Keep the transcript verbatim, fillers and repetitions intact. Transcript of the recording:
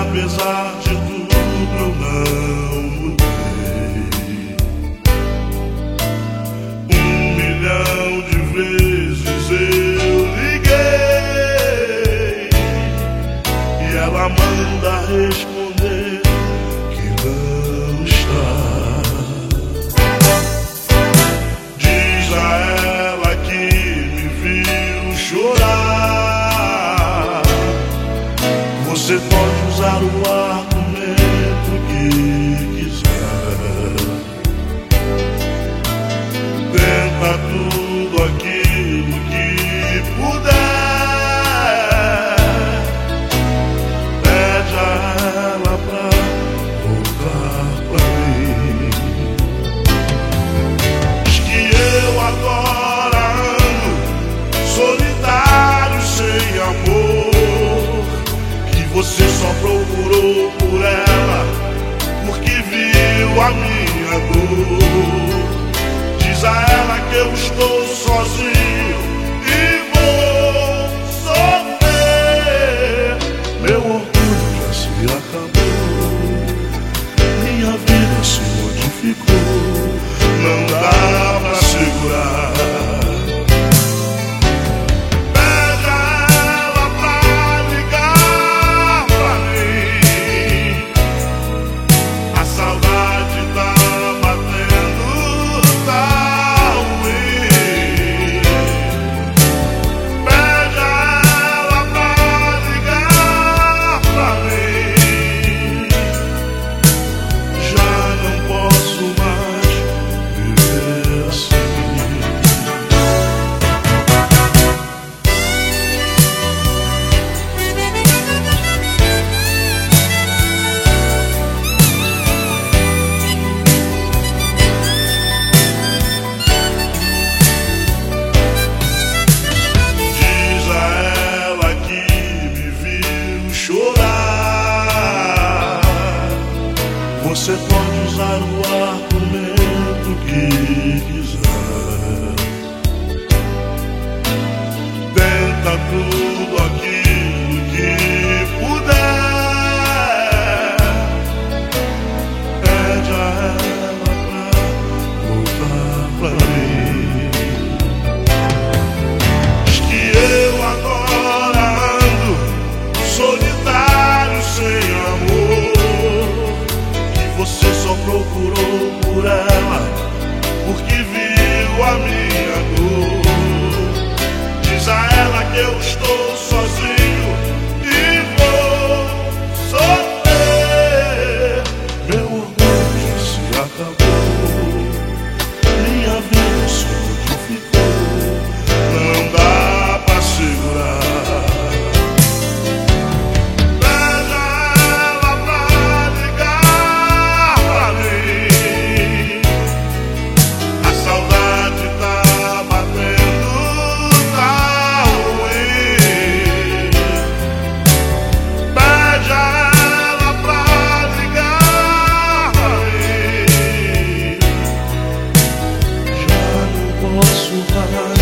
apesar de tudo eu não mudei. Um milhão de vezes eu liguei e ela manda responder que não está. Diz a ela que me viu chorar. Você pode usar o argumento que quiser. Tenta tudo aquilo que puder. Pede a ela pra voltar pra mim. Diz que eu agora ando solitário, sem amor. Você só procurou por ela porque viu a minha dor. Diz a ela que eu estou sozinho e vou sofrer. Meu orgulho já se acabou, minha vida se modificou. Não dá pra segurar. Você pode usar o argumento que quiser. Tenta tudo aquilo que puder. Pede a ela pra voltar pra mim. Diz que eu agora ando solitário, sem amor. Você só procurou por ela porque viu a minha dor. Diz a ela que eu estou sozinho e vou sofrer. Meu orgulho já se acabou, minha vida se modificou. Não dá pra segurar. Posso parar.